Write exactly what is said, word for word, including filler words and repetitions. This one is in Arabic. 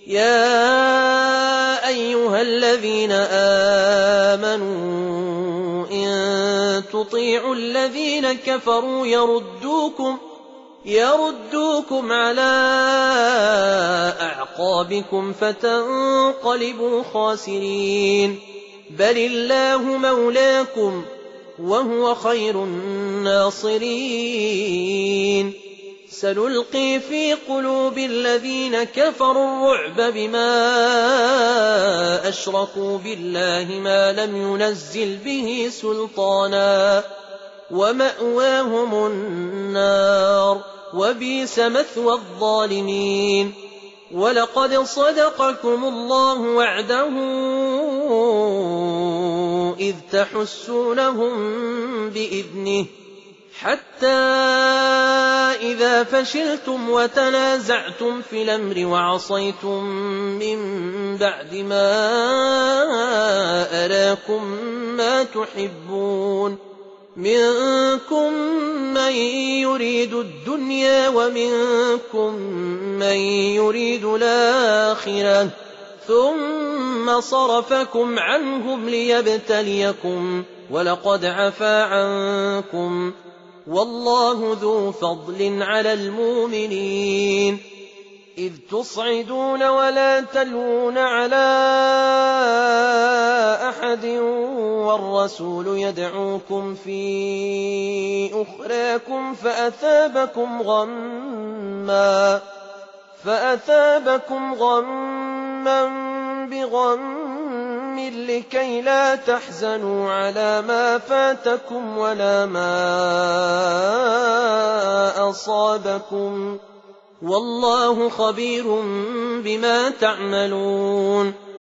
يَا أَيُّهَا الَّذِينَ آمَنُوا إِن تُطِيعُوا الَّذِينَ كَفَرُوا يَرُدُّوكُمْ يَرُدُّوكُمْ عَلَىٰ أَعْقَابِكُمْ فَتَنقَلِبُوا خَاسِرِينَ بَلِ اللَّهُ مَوْلَاكُمْ وَهُوَ خَيْرُ النَّاصِرِينَ سَنُلْقِي فِي قُلُوبِ الَّذِينَ كَفَرُوا الرُّعْبَ بِمَا أَشْرَكُوا بِاللَّهِ مَا لَمْ يُنَزِّلْ بِهِ سُلْطَانًا وَمَأْوَاهُمُ النَّارُ وَبِئْسَ مَثْوَى الظَّالِمِينَ وَلَقَدْ صَدَقَكُمُ اللَّهُ وَعْدَهُ إِذْ تَحُسُّونَهُم بِإِذْنِهِ حَتَّىٰ إِذَا فَشِلْتُمْ وَتَنَازَعْتُمْ فِي الْأَمْرِ وَعَصَيْتُم مِّن بَعْدِ مَا أَرَاكُم مَّا تُحِبُّونَ مِنكُم مَّن يُرِيدُ الدُّنْيَا وَمِنكُم مَّن يُرِيدُ الْآخِرَةَ ثُمَّ صَرَفَكُمْ عَنْهُمْ لِيَبْتَلِيَكُمْ وَلَقَدْ عَفَا عَنكُمْ وَاللَّهُ ذُو فَضْلٍ عَلَى الْمُؤْمِنِينَ إِذْ تُصْعِدُونَ وَلَا تَلْوُونَ عَلَىٰ أَحَدٍ وَالرَّسُولُ يَدْعُوكُمْ فِي أُخْرَاكُمْ فَأَثَابَكُمْ غَمًّا فَأَثَابَكُمْ غَمًّا بِغَمٍّ لِّكَيْ لَا تَحْزَنُوا عَلَىٰ مَا فَاتَكُمْ وَلَا مَا أَصَابَكُمْ وَاللَّهُ خَبِيرٌ بِمَا تَعْمَلُونَ